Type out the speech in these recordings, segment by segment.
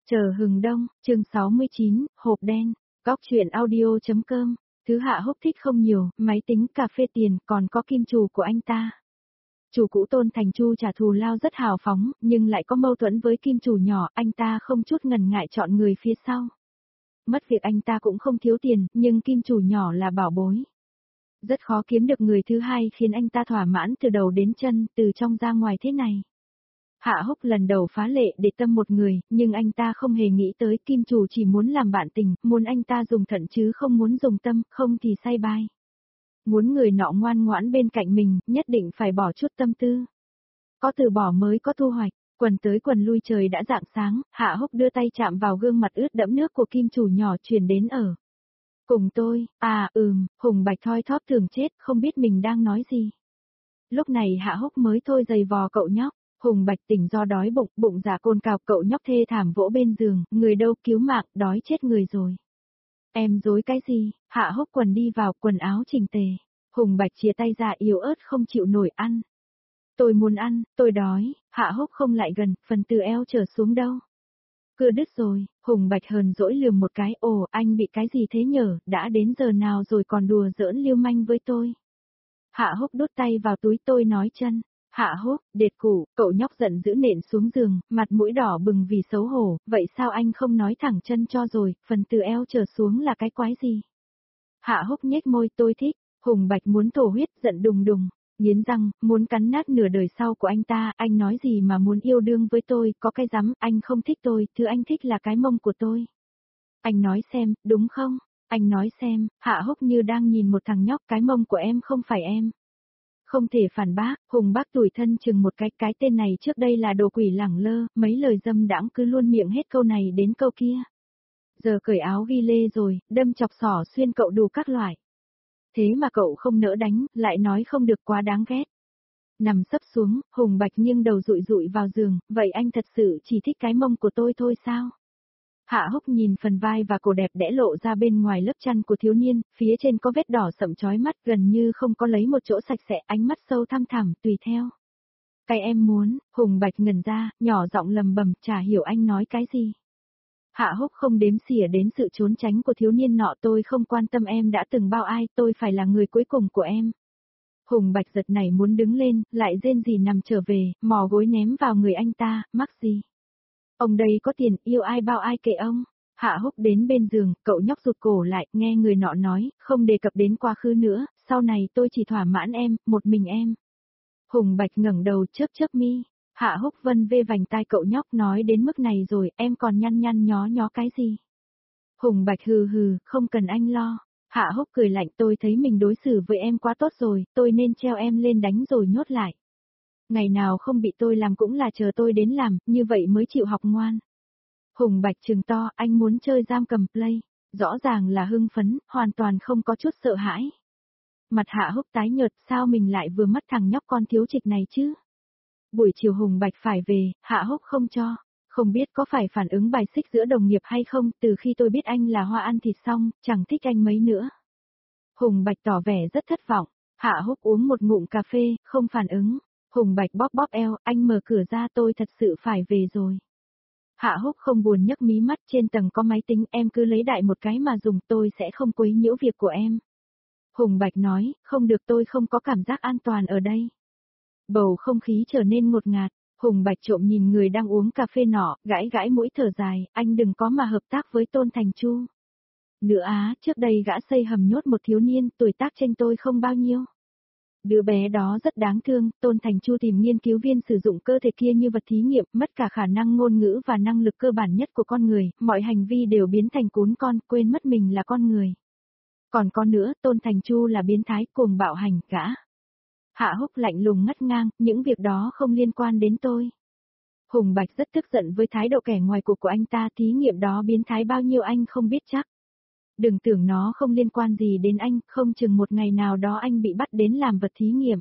Chờ hừng đông, chương 69, hộp đen, góc truyện audio.com, thứ Hạ Húc thích không nhiều, máy tính, cà phê tiền, còn có kim chủ của anh ta. Chủ cũ Tôn Thành Chu trả thù lao rất hào phóng, nhưng lại có mâu thuẫn với kim chủ nhỏ, anh ta không chút ngần ngại chọn người phía sau. Mất việc anh ta cũng không thiếu tiền, nhưng kim chủ nhỏ là bảo bối. Rất khó kiếm được người thứ hai khiến anh ta thỏa mãn từ đầu đến chân, từ trong ra ngoài thế này. Hạ Húc lần đầu phá lệ để tâm một người, nhưng anh ta không hề nghĩ tới kim chủ chỉ muốn làm bạn tình, muốn anh ta dùng thận chứ không muốn dùng tâm, không thì say bai. Muốn người nọ ngoan ngoãn bên cạnh mình, nhất định phải bỏ chút tâm tư. Có từ bỏ mới có thu hoạch, quần tới quần lui trời đã rạng sáng, Hạ Húc đưa tay chạm vào gương mặt ướt đẫm nước của kim chủ nhỏ truyền đến ở. Cùng tôi, Hùng Bạch thoi thóp tưởng chết, không biết mình đang nói gì. Lúc này Hạ Húc mới thôi giày vò cậu nhóc. Hùng Bạch tỉnh do đói bụng, bụng dạ cồn cào, cậu nhóc thê thảm vỗ bên giường, người đâu cứu mạng, đói chết người rồi. Em dối cái gì? Hạ Húc quần đi vào, quần áo chỉnh tề. Hùng Bạch chia tay ra yếu ớt không chịu nổi ăn. Tôi muốn ăn, tôi đói. Hạ Húc không lại gần, phần từ eo trở xuống đâu. Cưa đứt rồi. Hùng Bạch hờn dỗi lườm một cái, ồ anh bị cái gì thế nhở, đã đến giờ nào rồi còn đùa giỡn lưu manh với tôi. Hạ Húc đút tay vào túi, tôi nói chân. Hạ Húc, đệt củ, cậu nhóc giận dữ nện xuống giường, mặt mũi đỏ bừng vì xấu hổ, vậy sao anh không nói thẳng chân cho rồi, phần từ eo trở xuống là cái quái gì? Hạ Húc nhếch môi, tôi thích. Hùng Bạch muốn thổ huyết, giận đùng đùng, nghiến răng, muốn cắn nát nửa đời sau của anh ta, anh nói gì mà muốn yêu đương với tôi, có cái rắm, anh không thích tôi, thứ anh thích là cái mông của tôi. Anh nói xem, đúng không? Anh nói xem, Hạ Húc như đang nhìn một thằng nhóc, cái mông của em không phải em. Không thể phản bác, Hùng bác tủi thân chừng một cái tên này trước đây là đồ quỷ lẳng lơ, mấy lời dâm đãng cứ luôn miệng hết câu này đến câu kia. Giờ cởi áo ghi lê rồi, đâm chọc xỏ xuyên cậu đủ các loại. Thế mà cậu không nỡ đánh, lại nói không được quá đáng ghét. Nằm sấp xuống, Hùng Bạch nghiêng đầu rụi rụi vào giường, vậy anh thật sự chỉ thích cái mông của tôi thôi sao? Hạ Húc nhìn phần vai và cổ đẹp đẽ lộ ra bên ngoài lớp chăn của thiếu niên, phía trên có vết đỏ sậm chói mắt gần như không có lấy một chỗ sạch sẽ, ánh mắt sâu thăm thẳm, tùy theo. Cái em muốn, Hùng Bạch ngẩn ra, nhỏ giọng lầm bầm, chả hiểu anh nói cái gì. Hạ Húc không đếm xỉa đến sự trốn tránh của thiếu niên nọ, tôi không quan tâm em đã từng bao ai, tôi phải là người cuối cùng của em. Hùng Bạch giật nảy muốn đứng lên, lại rên rỉ nằm trở về, mò gối ném vào người anh ta, mắc gì. Ông đây có tiền, yêu ai bao ai kệ ông. Hạ Húc đến bên giường, cậu nhóc rụt cổ lại, nghe người nọ nói, không đề cập đến quá khứ nữa, sau này tôi chỉ thỏa mãn em, một mình em. Hùng Bạch ngẩng đầu chớp chớp mi, Hạ Húc vân vê vành tai cậu nhóc, nói đến mức này rồi, em còn nhăn nhăn nhó nhó cái gì. Hùng Bạch hừ hừ, không cần anh lo. Hạ Húc cười lạnh, tôi thấy mình đối xử với em quá tốt rồi, tôi nên treo em lên đánh rồi nhốt lại. Ngày nào không bị tôi làm cũng là chờ tôi đến làm, như vậy mới chịu học ngoan. Hùng Bạch trừng to, anh muốn chơi giam cầm play, rõ ràng là hưng phấn, hoàn toàn không có chút sợ hãi. Mặt Hạ Húc tái nhợt, sao mình lại vừa mất thằng nhóc con thiếu trịch này chứ? Buổi chiều Hùng Bạch phải về, Hạ Húc không cho, không biết có phải phản ứng bài xích giữa đồng nghiệp hay không, từ khi tôi biết anh là hoa ăn thịt xong, chẳng thích anh mấy nữa. Hùng Bạch tỏ vẻ rất thất vọng, Hạ Húc uống một ngụm cà phê, không phản ứng. Hùng Bạch bóp bóp eo, anh mở cửa ra, tôi thật sự phải về rồi. Hạ Húc không buồn nhấc mí mắt, trên tầng có máy tính, em cứ lấy đại một cái mà dùng, tôi sẽ không quấy nhiễu việc của em. Hùng Bạch nói, không được, tôi không có cảm giác an toàn ở đây. Bầu không khí trở nên ngột ngạt, Hùng Bạch trộm nhìn người đang uống cà phê nọ, gãi gãi mũi thở dài, anh đừng có mà hợp tác với Tôn Thành Chu. Nữa á, trước đây gã xây hầm nhốt một thiếu niên, tuổi tác chênh tôi không bao nhiêu. Đứa bé đó rất đáng thương, Tôn Thành Chu tìm nghiên cứu viên sử dụng cơ thể kia như vật thí nghiệm, mất cả khả năng ngôn ngữ và năng lực cơ bản nhất của con người, mọi hành vi đều biến thành cún con, quên mất mình là con người. Còn có nữa, Tôn Thành Chu là biến thái, cuồng bạo hành, gã. Hạ Húc lạnh lùng ngắt ngang, những việc đó không liên quan đến tôi. Hùng Bạch rất tức giận với thái độ kẻ ngoài cuộc của anh ta, thí nghiệm đó biến thái bao nhiêu anh không biết chắc. Đừng tưởng nó không liên quan gì đến anh, không chừng một ngày nào đó anh bị bắt đến làm vật thí nghiệm.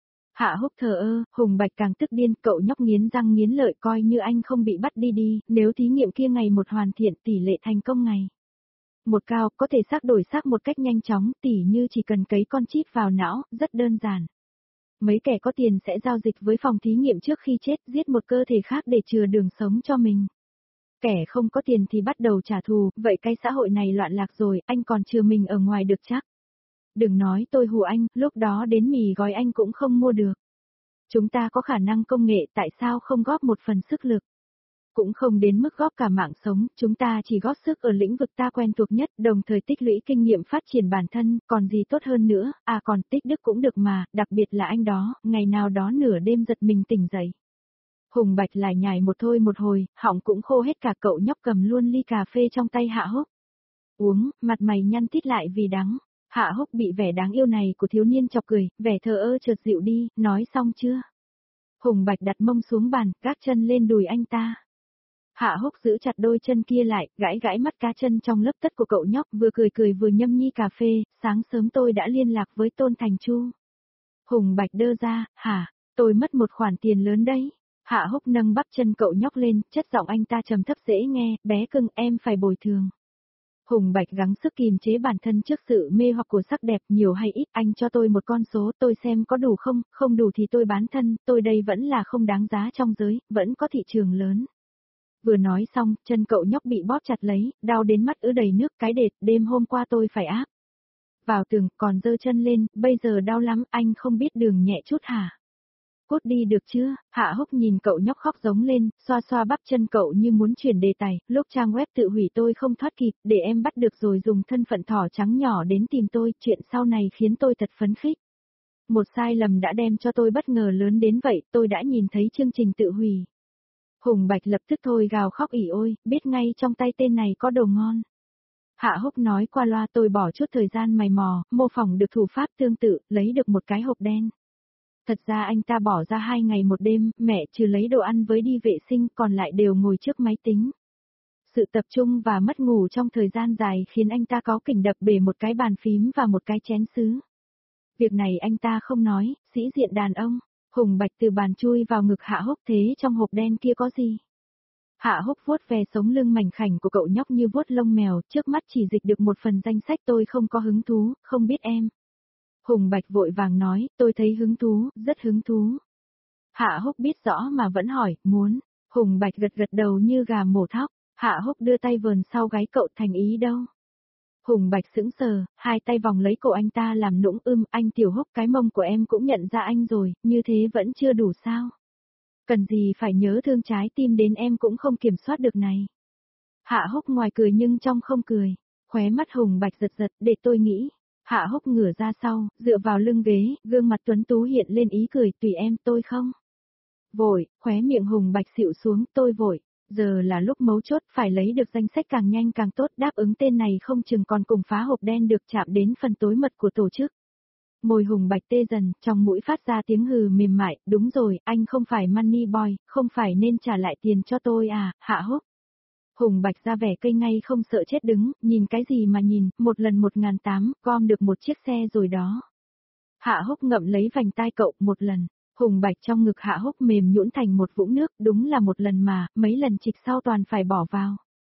Hạ Húc thờ ơ, Hùng Bạch càng tức điên, cậu nhóc nghiến răng nghiến lợi, coi như anh không bị bắt đi, nếu thí nghiệm kia ngày một hoàn thiện, tỷ lệ thành công ngày một cao, có thể xác đổi xác một cách nhanh chóng, tỉ như chỉ cần cấy con chip vào não, rất đơn giản. Mấy kẻ có tiền sẽ giao dịch với phòng thí nghiệm trước khi chết, giết một cơ thể khác để chừa đường sống cho mình. Kẻ không có tiền thì bắt đầu trả thù, vậy cái xã hội này loạn lạc rồi, anh còn chừa mình ở ngoài được chắc. Đừng nói tôi hù anh, lúc đó đến mì gói anh cũng không mua được. Chúng ta có khả năng công nghệ, tại sao không góp một phần sức lực? Cũng không đến mức góp cả mạng sống, chúng ta chỉ góp sức ở lĩnh vực ta quen thuộc nhất, đồng thời tích lũy kinh nghiệm phát triển bản thân, còn gì tốt hơn nữa, còn tích đức cũng được mà, đặc biệt là anh đó, ngày nào đó nửa đêm giật mình tỉnh dậy. Hùng Bạch lại nhảy một thôi một hồi, họng cũng khô hết cả, cậu nhóc cầm luôn ly cà phê trong tay Hạ Húc. Uống, mặt mày nhăn tít lại vì đắng. Hạ Húc bị vẻ đáng yêu này của thiếu niên chọc cười, vẻ thờ ơ chợt dịu đi, nói xong chưa? Hùng Bạch đặt mông xuống bàn, gác chân lên đùi anh ta. Hạ Húc giữ chặt đôi chân kia lại, gãi gãi mắt cá chân trong lớp tất của cậu nhóc, vừa cười cười vừa nhâm nhi cà phê, sáng sớm tôi đã liên lạc với Tôn Thành Chu. Hùng Bạch đơ ra, hả, tôi mất một khoản tiền lớn đấy. Hạ Húc nâng bắp chân cậu nhóc lên, chất giọng anh ta trầm thấp dễ nghe, bé cưng em phải bồi thường. Hùng Bạch gắng sức kìm chế bản thân trước sự mê hoặc của sắc đẹp, nhiều hay ít, anh cho tôi một con số, tôi xem có đủ không, không đủ thì tôi bán thân, tôi đây vẫn là không đáng giá trong giới, vẫn có thị trường lớn. Vừa nói xong, chân cậu nhóc bị bóp chặt lấy, đau đến mắt ứ đầy nước, cái đệt, đêm hôm qua tôi phải áp vào tường, còn giơ chân lên, bây giờ đau lắm, anh không biết đường nhẹ chút hả? Cút đi được chưa? Hạ Húc nhìn cậu nhóc khóc giống lên, xoa xoa bắp chân cậu như muốn chuyển đề tài, lúc trang web tự hủy tôi không thoát kịp, để em bắt được rồi dùng thân phận thỏ trắng nhỏ đến tìm tôi, chuyện sau này khiến tôi thật phấn khích. Một sai lầm đã đem cho tôi bất ngờ lớn đến vậy, tôi đã nhìn thấy chương trình tự hủy. Hùng Bạch lập tức thôi gào khóc ỉ ôi, biết ngay trong tay tên này có đồ ngon. Hạ Húc nói qua loa, tôi bỏ chút thời gian mày mò, mô phỏng được thủ pháp tương tự, lấy được một cái hộp đen. Thật ra anh ta bỏ ra 2 ngày một đêm, mẹ trừ lấy đồ ăn với đi vệ sinh, còn lại đều ngồi trước máy tính. Sự tập trung và mất ngủ trong thời gian dài khiến anh ta có kỉnh đập bể một cái bàn phím và một cái chén sứ. Việc này anh ta không nói, sĩ diện đàn ông. Hùng Bạch từ bàn chui vào ngực Hạ Húc, thế trong hộp đen kia có gì? Hạ Húc vuốt ve sống lưng mảnh khảnh của cậu nhóc như vuốt lông mèo, trước mắt chỉ dịch được một phần danh sách, tôi không có hứng thú, không biết em. Hùng Bạch vội vàng nói, tôi thấy hứng thú, rất hứng thú. Hạ Húc biết rõ mà vẫn hỏi, muốn. Hùng Bạch gật gật đầu như gà mổ thóc. Hạ Húc đưa tay vờn sau gáy cậu, thành ý đâu. Hùng Bạch sững sờ, hai tay vòng lấy cổ anh ta làm nũng, anh Tiểu Húc, cái mông của em cũng nhận ra anh rồi, như thế vẫn chưa đủ sao? Cần gì phải nhớ thương, trái tim đến em cũng không kiểm soát được này. Hạ Húc ngoài cười nhưng trong không cười. Khóe mắt Hùng Bạch giật giật, để tôi nghĩ. Hạ Húc ngửa ra sau, dựa vào lưng ghế, gương mặt tuấn tú hiện lên ý cười, tùy em, tôi không. Vội, khóe miệng Hùng Bạch xịu xuống, tôi vội. Giờ là lúc mấu chốt, phải lấy được danh sách càng nhanh càng tốt, đáp ứng tên này không chừng còn cùng phá hộp đen được, chạm đến phần tối mật của tổ chức. Môi Hùng Bạch tê dần, trong mũi phát ra tiếng hừ mềm mại, đúng rồi, anh không phải money boy, không phải nên trả lại tiền cho tôi à, Hạ Húc. Hùng Bạch ra vẻ cây ngay không sợ chết đứng, nhìn cái gì mà nhìn, một lần 1.800, gom được một chiếc xe rồi đó. Hạ Húc ngậm lấy vành tai cậu, một lần. Hùng Bạch trong ngực Hạ Húc mềm nhũn thành một vũng nước, đúng là một lần mà, mấy lần trịch sau toàn phải bỏ vào.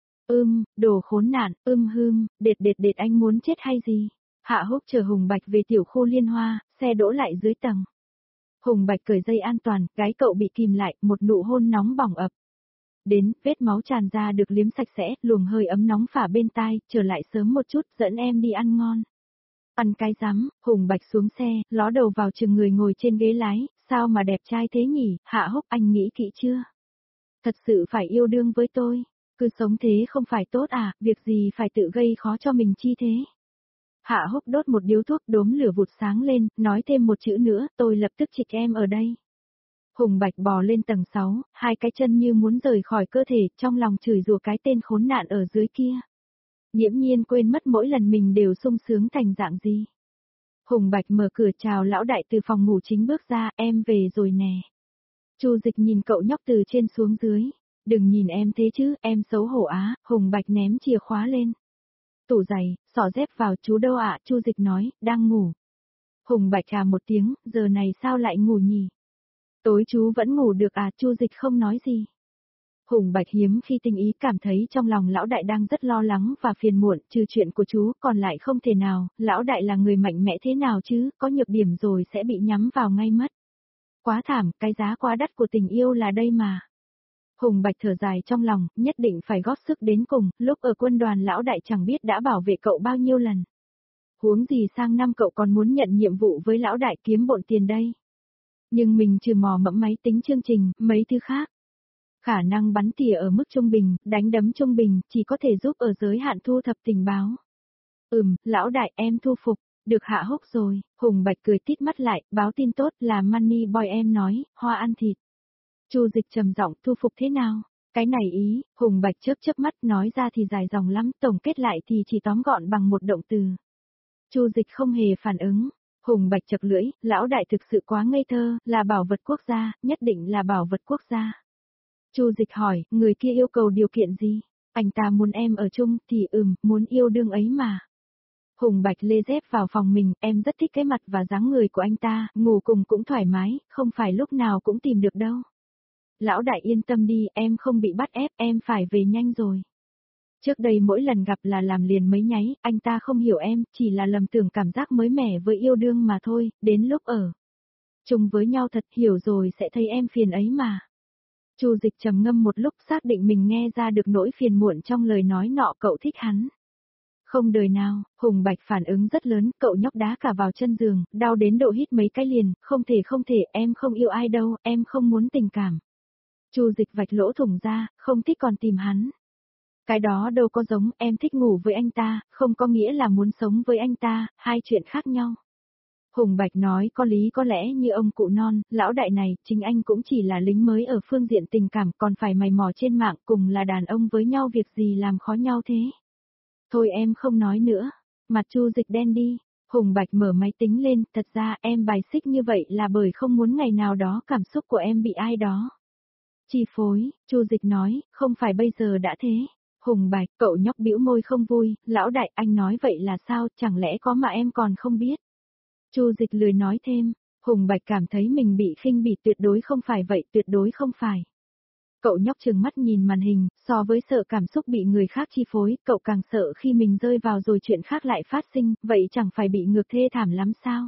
Đồ khốn nạn, đệt anh muốn chết hay gì? Hạ Húc chở Hùng Bạch về tiểu khu Liên Hoa, xe đỗ lại dưới tầng. Hùng Bạch cởi dây an toàn, gái cậu bị kìm lại, một nụ hôn nóng bỏng ập đến, vết máu tràn ra được liếm sạch sẽ, luồng hơi ấm nóng phả bên tai, trở lại sớm một chút, dẫn em đi ăn ngon. Ăn cái rắm, Hùng Bạch xuống xe, ló đầu vào chừng người ngồi trên ghế lái, sao mà đẹp trai thế nhỉ, Hạ Húc, anh nghĩ kỹ chưa? Thật sự phải yêu đương với tôi, cứ sống thế không phải tốt à, việc gì phải tự gây khó cho mình chi thế? Hạ Húc đốt một điếu thuốc, đốm lửa vụt sáng lên, nói thêm một chữ nữa, tôi lập tức trịch em ở đây. Hùng Bạch bò lên tầng 6, hai cái chân như muốn rời khỏi cơ thể, trong lòng chửi rủa cái tên khốn nạn ở dưới kia. Nghiễm nhiên quên mất mỗi lần mình đều sung sướng thành dạng gì. Hùng Bạch mở cửa chào lão đại từ phòng ngủ chính bước ra, em về rồi nè. Chu Dịch nhìn cậu nhóc từ trên xuống dưới. Đừng nhìn em thế chứ, em xấu hổ á, Hùng Bạch ném chìa khóa lên. Tủ giày, xỏ dép vào, chú đâu ạ, Chu Dịch nói, đang ngủ. Hùng Bạch à một tiếng, giờ này sao lại ngủ nhỉ? Tối chú vẫn ngủ được à, Chu Dịch không nói gì. Hùng Bạch hiếm khi tinh ý cảm thấy trong lòng lão đại đang rất lo lắng và phiền muộn, trừ chuyện của chú còn lại không thể nào, lão đại là người mạnh mẽ thế nào chứ, có nhược điểm rồi sẽ bị nhắm vào ngay mất. Quá thảm, cái giá quá đắt của tình yêu là đây mà. Hùng Bạch thở dài trong lòng, nhất định phải góp sức đến cùng, lúc ở quân đoàn lão đại chẳng biết đã bảo vệ cậu bao nhiêu lần. Huống gì sang năm cậu còn muốn nhận nhiệm vụ với lão đại kiếm bộn tiền đây. Nhưng mình trừ mò mẫm máy tính chương trình, mấy thứ khác. Khả năng bắn tỉa ở mức trung bình, đánh đấm trung bình, chỉ có thể giúp ở giới hạn thu thập tình báo. Lão đại em thu phục, được Hạ Húc rồi, Hùng Bạch cười tít mắt lại, báo tin tốt là Money Boy em nói, hoa ăn thịt. Chu Dịch trầm giọng thu phục thế nào? Cái này ý, Hùng Bạch chớp mắt nói ra thì dài dòng lắm, tổng kết lại thì chỉ tóm gọn bằng một động từ. Chu Dịch không hề phản ứng. Hùng Bạch chật lưỡi, lão đại thực sự quá ngây thơ, là bảo vật quốc gia, nhất định là bảo vật quốc gia. Chu Dịch hỏi, người kia yêu cầu điều kiện gì? Anh ta muốn em ở chung thì muốn yêu đương ấy mà. Hùng Bạch lê dép vào phòng mình, em rất thích cái mặt và dáng người của anh ta, ngủ cùng cũng thoải mái, không phải lúc nào cũng tìm được đâu. Lão đại yên tâm đi, em không bị bắt ép, em phải về nhanh rồi. Trước đây mỗi lần gặp là làm liền mấy nháy, anh ta không hiểu em, chỉ là lầm tưởng cảm giác mới mẻ với yêu đương mà thôi, đến lúc ở chung với nhau thật hiểu rồi sẽ thấy em phiền ấy mà. Chu Dịch trầm ngâm một lúc xác định mình nghe ra được nỗi phiền muộn trong lời nói nọ cậu thích hắn. Không đời nào, Hùng Bạch phản ứng rất lớn, cậu nhóc đá cả vào chân giường, đau đến độ hít mấy cái liền, không thể, em không yêu ai đâu, em không muốn tình cảm. Chu Dịch vạch lỗ thủng ra, không thích còn tìm hắn. Cái đó đâu có giống, em thích ngủ với anh ta, không có nghĩa là muốn sống với anh ta, hai chuyện khác nhau. Hùng Bạch nói có lý có lẽ như ông cụ non, lão đại này, chính anh cũng chỉ là lính mới ở phương diện tình cảm còn phải mày mò trên mạng cùng là đàn ông với nhau việc gì làm khó nhau thế. Thôi em không nói nữa, mặt Chu Dịch đen đi, Hùng Bạch mở máy tính lên, thật ra em bài xích như vậy là bởi không muốn ngày nào đó cảm xúc của em bị ai đó chi phối, Chu Dịch nói, không phải bây giờ đã thế. Hùng Bạch, cậu nhóc bĩu môi không vui, lão đại anh nói vậy là sao, chẳng lẽ có mà em còn không biết. Chu Dịch lười nói thêm, Hùng Bạch cảm thấy mình bị khinh bỉ tuyệt đối không phải vậy, tuyệt đối không phải. Cậu nhóc trừng mắt nhìn màn hình, so với sợ cảm xúc bị người khác chi phối, cậu càng sợ khi mình rơi vào rồi chuyện khác lại phát sinh, vậy chẳng phải bị ngược thê thảm lắm sao?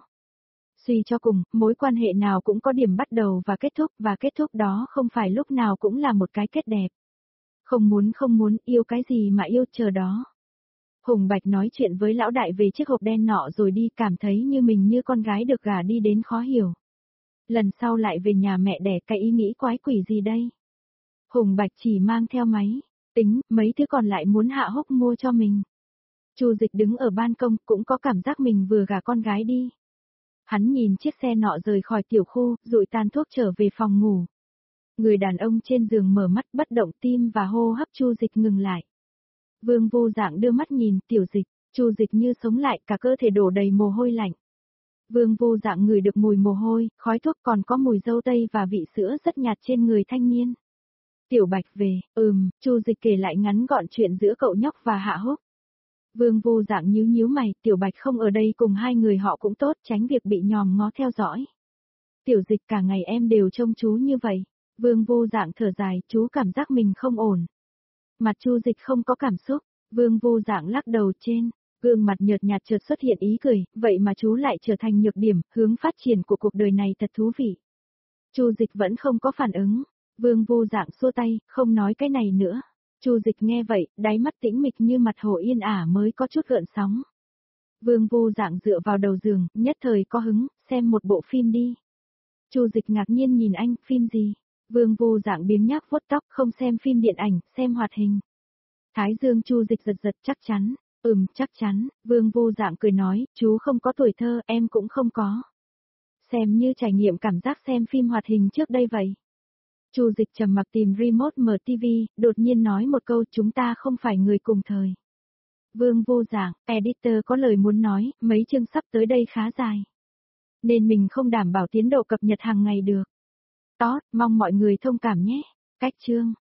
Suy cho cùng, mối quan hệ nào cũng có điểm bắt đầu và kết thúc đó không phải lúc nào cũng là một cái kết đẹp. Không muốn, yêu cái gì mà yêu chờ đó. Hùng Bạch nói chuyện với lão đại về chiếc hộp đen nọ rồi đi cảm thấy như mình như con gái được gả đi đến khó hiểu. Lần sau lại về nhà mẹ đẻ cái ý nghĩ quái quỷ gì đây? Hùng Bạch chỉ mang theo máy, tính, mấy thứ còn lại muốn Hạ Húc mua cho mình. Chu Dịch đứng ở ban công cũng có cảm giác mình vừa gả con gái đi. Hắn nhìn chiếc xe nọ rời khỏi tiểu khu, rụi tàn thuốc trở về phòng ngủ. Người đàn ông trên giường mở mắt bất động tim và hô hấp Chu Dịch ngừng lại. Vương Vô Dạng đưa mắt nhìn Tiểu Dịch, Chu Dịch như sống lại cả cơ thể đổ đầy mồ hôi lạnh. Vương Vô Dạng ngửi được mùi mồ hôi, khói thuốc còn có mùi dâu tây và vị sữa rất nhạt trên người thanh niên. Tiểu Bạch về, Chu Dịch kể lại ngắn gọn chuyện giữa cậu nhóc và Hạ Húc. Vương Vô Dạng nhíu mày, Tiểu Bạch không ở đây cùng hai người họ cũng tốt, tránh việc bị nhòm ngó theo dõi. Tiểu Dịch cả ngày em đều trông chú như vậy. Vương Vô Dạng thở dài, chú cảm giác mình không ổn. Mặt Chu Dịch không có cảm xúc, Vương Vô Dạng lắc đầu trên, gương mặt nhợt nhạt chợt xuất hiện ý cười, vậy mà chú lại trở thành nhược điểm, hướng phát triển của cuộc đời này thật thú vị. Chu Dịch vẫn không có phản ứng, Vương Vô Dạng xua tay, không nói cái này nữa. Chu Dịch nghe vậy, đáy mắt tĩnh mịch như mặt hồ yên ả mới có chút gợn sóng. Vương Vô Dạng dựa vào đầu giường, nhất thời có hứng, xem một bộ phim đi. Chu Dịch ngạc nhiên nhìn anh, phim gì? Vương Vô Dạng biếng nhác vuốt tóc, không xem phim điện ảnh, xem hoạt hình. Thái dương Chu Dịch giật chắc chắn. Chắc chắn, Vương Vô Dạng cười nói, chú không có tuổi thơ, em cũng không có. Xem như trải nghiệm cảm giác xem phim hoạt hình trước đây vậy. Chu Dịch trầm mặc tìm remote mở TV, đột nhiên nói một câu chúng ta không phải người cùng thời. Vương Vô Dạng, editor có lời muốn nói, mấy chương sắp tới đây khá dài. Nên mình không đảm bảo tiến độ cập nhật hàng ngày được. Mong mọi người thông cảm nhé. Cách chương.